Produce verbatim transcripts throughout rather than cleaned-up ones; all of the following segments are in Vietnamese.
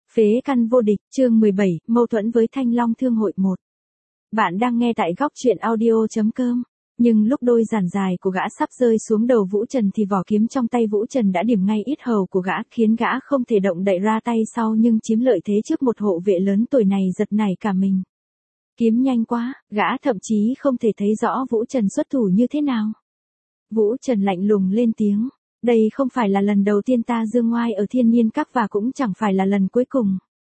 Phế căn vô địch, chương mười bảy, mâu thuẫn với Thanh Long Thương hội một. Bạn đang nghe tại góc truyện audio.com. Nhưng lúc đôi giản dài của gã sắp rơi xuống đầu Vũ Trần thì vỏ kiếm trong tay Vũ Trần đã điểm ngay yết hầu của gã, khiến gã không thể động đậy ra tay sau nhưng chiếm lợi thế trước một hộ vệ lớn tuổi này giật nảy cả mình. Kiếm nhanh quá, gã thậm chí không thể thấy rõ Vũ Trần xuất thủ như thế nào. Vũ Trần lạnh lùng lên tiếng. Đây không phải là lần đầu tiên ta dương ngoai ở Thiên Niên Các và cũng chẳng phải là lần cuối cùng.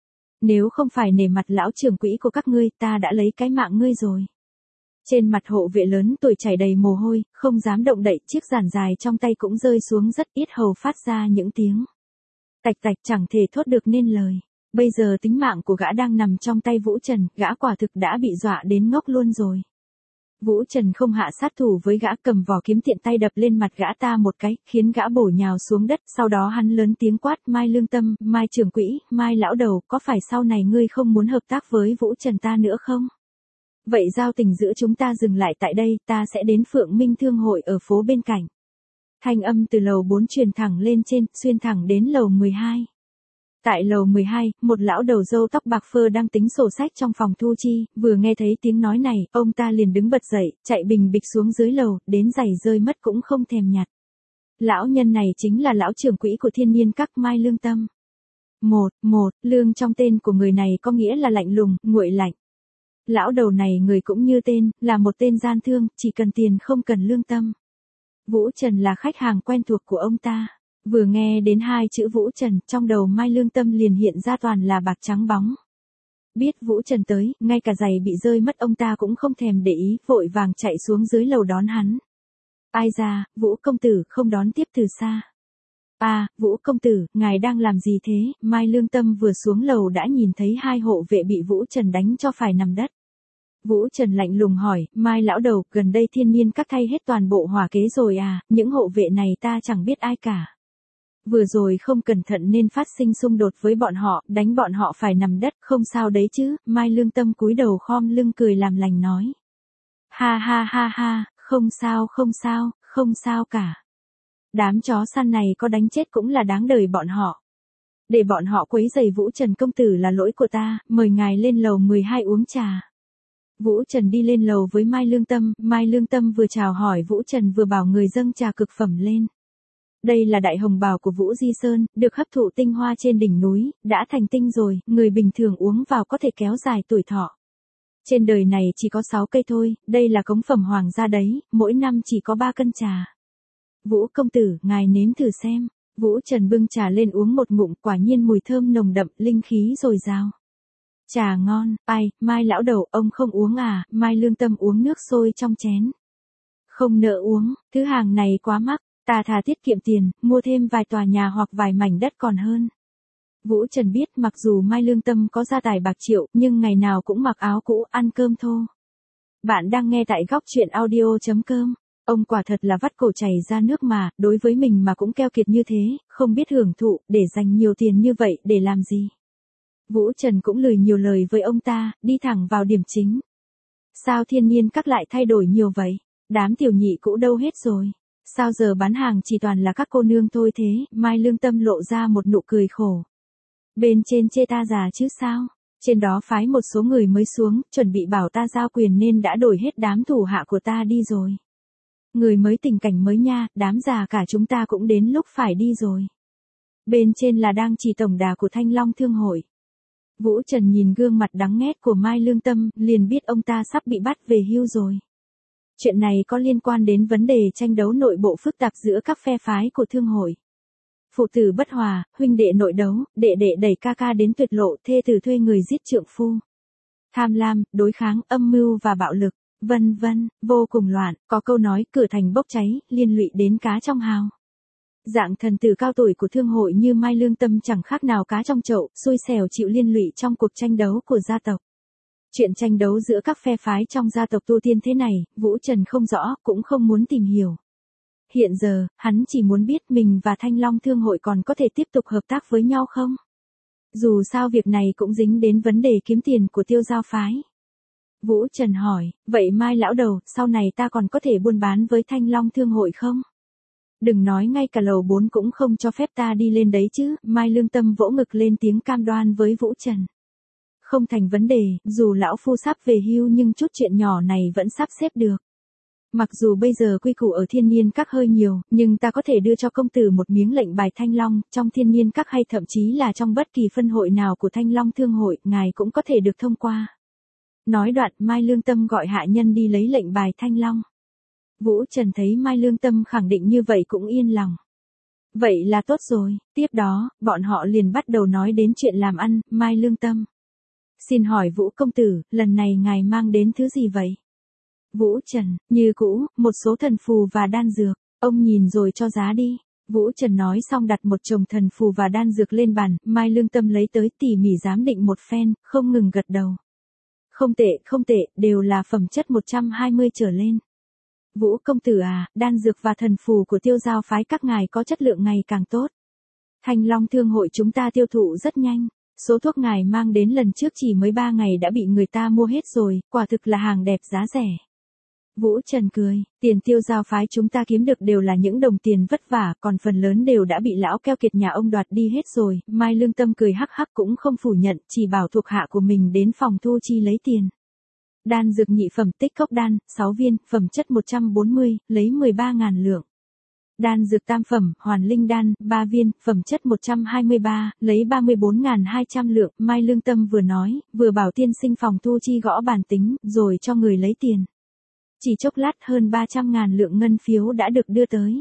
Nếu không phải nể mặt lão trưởng quỹ của các ngươi, ta đã lấy cái mạng ngươi rồi. Trên mặt hộ vệ lớn tuổi chảy đầy mồ hôi, không dám động đậy, chiếc giản dài trong tay cũng rơi xuống rất ít, hầu phát ra những tiếng tạch tạch chẳng thể thốt được nên lời. Bây giờ tính mạng của gã đang nằm trong tay Vũ Trần, gã quả thực đã bị dọa đến ngốc luôn rồi. Vũ Trần không hạ sát thủ với gã, cầm vỏ kiếm tiện tay đập lên mặt gã ta một cái, khiến gã bổ nhào xuống đất, sau đó hắn lớn tiếng quát: Mai Lương Tâm, Mai trưởng quỹ, Mai lão đầu, có phải sau này ngươi không muốn hợp tác với Vũ Trần ta nữa không? Vậy giao tình giữa chúng ta dừng lại tại đây, ta sẽ đến Phượng Minh Thương hội ở phố bên cạnh. Thanh âm từ lầu bốn truyền thẳng lên trên, xuyên thẳng đến lầu mười hai. Tại lầu mười hai, một lão đầu râu tóc bạc phơ đang tính sổ sách trong phòng thu chi, vừa nghe thấy tiếng nói này, ông ta liền đứng bật dậy, chạy bình bịch xuống dưới lầu, đến giày rơi mất cũng không thèm nhặt. Lão nhân này chính là lão trưởng quỹ của Thiên Niên Các, Mai Lương Tâm. Một, một, lương trong tên của người này có nghĩa là lạnh lùng, nguội lạnh. Lão đầu này người cũng như tên, là một tên gian thương, chỉ cần tiền không cần lương tâm. Vũ Trần là khách hàng quen thuộc của ông ta. Vừa nghe đến hai chữ Vũ Trần, trong đầu Mai Lương Tâm liền hiện ra toàn là bạc trắng bóng. Biết Vũ Trần tới, ngay cả giày bị rơi mất ông ta cũng không thèm để ý, vội vàng chạy xuống dưới lầu đón hắn. Ai ra, Vũ công tử, không đón tiếp từ xa. À, Vũ công tử, ngài đang làm gì thế? Mai Lương Tâm vừa xuống lầu đã nhìn thấy hai hộ vệ bị Vũ Trần đánh cho phải nằm đất. Vũ Trần lạnh lùng hỏi: Mai lão đầu, gần đây Thiên Niên Các thay hết toàn bộ hỏa kế rồi à? Những hộ vệ này ta chẳng biết ai cả. Vừa rồi không cẩn thận nên phát sinh xung đột với bọn họ, đánh bọn họ phải nằm đất, không sao đấy chứ? Mai Lương Tâm cúi đầu khom lưng cười làm lành nói. Ha ha ha ha, không sao không sao, không sao cả. Đám chó săn này có đánh chết cũng là đáng đời bọn họ. Để bọn họ quấy rầy Vũ Trần công tử là lỗi của ta, mời ngài lên lầu mười hai uống trà. Vũ Trần đi lên lầu với Mai Lương Tâm, Mai Lương Tâm vừa chào hỏi Vũ Trần vừa bảo người dâng trà cực phẩm lên. Đây là đại hồng bào của Vũ Di Sơn, được hấp thụ tinh hoa trên đỉnh núi, đã thành tinh rồi, người bình thường uống vào có thể kéo dài tuổi thọ. Trên đời này chỉ có sáu cây thôi, đây là cống phẩm hoàng gia đấy, mỗi năm chỉ có ba cân trà. Vũ công tử, ngài nếm thử xem. Vũ Trần bưng trà lên uống một ngụm, quả nhiên mùi thơm nồng đậm, linh khí dồi dào. Trà ngon, ai, Mai lão đầu, ông không uống à? Mai Lương Tâm uống nước sôi trong chén. Không nỡ uống, thứ hàng này quá mắc. Ta thà tiết kiệm tiền, mua thêm vài tòa nhà hoặc vài mảnh đất còn hơn. Vũ Trần biết mặc dù Mai Lương Tâm có gia tài bạc triệu, nhưng ngày nào cũng mặc áo cũ, ăn cơm thô. Bạn đang nghe tại góc truyện audio.com. Ông quả thật là vắt cổ chảy ra nước mà, đối với mình mà cũng keo kiệt như thế, không biết hưởng thụ, để dành nhiều tiền như vậy để làm gì. Vũ Trần cũng lười nhiều lời với ông ta, đi thẳng vào điểm chính. Sao Thiên Niên Các lại thay đổi nhiều vậy? Đám tiểu nhị cũ đâu hết rồi? Sao giờ bán hàng chỉ toàn là các cô nương thôi thế? Mai Lương Tâm lộ ra một nụ cười khổ. Bên trên chê ta già chứ sao? Trên đó phái một số người mới xuống, chuẩn bị bảo ta giao quyền nên đã đổi hết đám thủ hạ của ta đi rồi. Người mới tình cảnh mới nha, đám già cả chúng ta cũng đến lúc phải đi rồi. Bên trên là đang chỉ tổng đà của Thanh Long Thương hội. Vũ Trần nhìn gương mặt đắng nghét của Mai Lương Tâm, liền biết ông ta sắp bị bắt về hưu rồi. Chuyện này có liên quan đến vấn đề tranh đấu nội bộ phức tạp giữa các phe phái của thương hội. Phụ tử bất hòa, huynh đệ nội đấu, đệ đệ đẩy ca ca đến tuyệt lộ, thê tử thuê người giết trượng phu. Tham lam, đối kháng, âm mưu và bạo lực, vân vân, vô cùng loạn, có câu nói cửa thành bốc cháy, liên lụy đến cá trong hào. Dạng thần tử cao tuổi của thương hội như Mai Lương Tâm chẳng khác nào cá trong chậu, xui xẻo chịu liên lụy trong cuộc tranh đấu của gia tộc. Chuyện tranh đấu giữa các phe phái trong gia tộc tu tiên thế này, Vũ Trần không rõ, cũng không muốn tìm hiểu. Hiện giờ, hắn chỉ muốn biết mình và Thanh Long Thương hội còn có thể tiếp tục hợp tác với nhau không? Dù sao việc này cũng dính đến vấn đề kiếm tiền của Tiêu Giao phái. Vũ Trần hỏi, vậy Mai lão đầu, sau này ta còn có thể buôn bán với Thanh Long Thương hội không? Đừng nói ngay cả lầu bốn cũng không cho phép ta đi lên đấy chứ, Mai Lương Tâm vỗ ngực lên tiếng cam đoan với Vũ Trần. Không thành vấn đề, dù lão phu sắp về hưu nhưng chút chuyện nhỏ này vẫn sắp xếp được. Mặc dù bây giờ quy củ ở Thiên Niên Các hơi nhiều, nhưng ta có thể đưa cho công tử một miếng lệnh bài Thanh Long, trong Thiên Niên Các hay thậm chí là trong bất kỳ phân hội nào của Thanh Long Thương hội, ngài cũng có thể được thông qua. Nói đoạn, Mai Lương Tâm gọi hạ nhân đi lấy lệnh bài Thanh Long. Vũ Trần thấy Mai Lương Tâm khẳng định như vậy cũng yên lòng. Vậy là tốt rồi, tiếp đó, bọn họ liền bắt đầu nói đến chuyện làm ăn, Mai Lương Tâm. Xin hỏi Vũ công tử, lần này ngài mang đến thứ gì vậy? Vũ Trần, như cũ, một số thần phù và đan dược, ông nhìn rồi cho giá đi. Vũ Trần nói xong đặt một chồng thần phù và đan dược lên bàn, Mai Lương Tâm lấy tới tỉ mỉ giám định một phen, không ngừng gật đầu. Không tệ, không tệ, đều là phẩm chất một trăm hai mươi trở lên. Vũ công tử à, đan dược và thần phù của Tiêu Giao phái các ngài có chất lượng ngày càng tốt. Thanh Long Thương hội chúng ta tiêu thụ rất nhanh. Số thuốc ngài mang đến lần trước chỉ mới ba ngày đã bị người ta mua hết rồi, quả thực là hàng đẹp giá rẻ. Vũ Trần cười, tiền Tiêu Giao phái chúng ta kiếm được đều là những đồng tiền vất vả, còn phần lớn đều đã bị lão keo kiệt nhà ông đoạt đi hết rồi. Mai Lương Tâm cười hắc hắc cũng không phủ nhận, chỉ bảo thuộc hạ của mình đến phòng thu chi lấy tiền. Đan dược nhị phẩm Tích Cốc đan, sáu viên, phẩm chất một trăm bốn mươi, lấy mười ba ngàn lượng. Đan dược tam phẩm, Hoàn Linh đan, ba viên, phẩm chất một trăm hai mươi ba, lấy ba mươi bốn nghìn hai trăm lượng. Mai Lương Tâm vừa nói, vừa bảo tiên sinh phòng thu chi gõ bàn tính, rồi cho người lấy tiền. Chỉ chốc lát hơn ba trăm ngàn lượng ngân phiếu đã được đưa tới.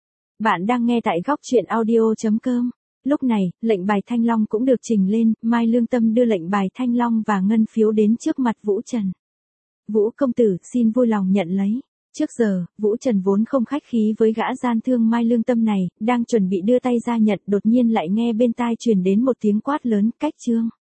Bạn đang nghe tại góc truyện audio chấm com. Lúc này, lệnh bài Thanh Long cũng được trình lên, Mai Lương Tâm đưa lệnh bài Thanh Long và ngân phiếu đến trước mặt Vũ Trần. Vũ công tử, xin vui lòng nhận lấy. Trước giờ, Vũ Trần vốn không khách khí với gã gian thương Mai Lương Tâm này, đang chuẩn bị đưa tay ra nhận, đột nhiên lại nghe bên tai truyền đến một tiếng quát lớn, cách trương.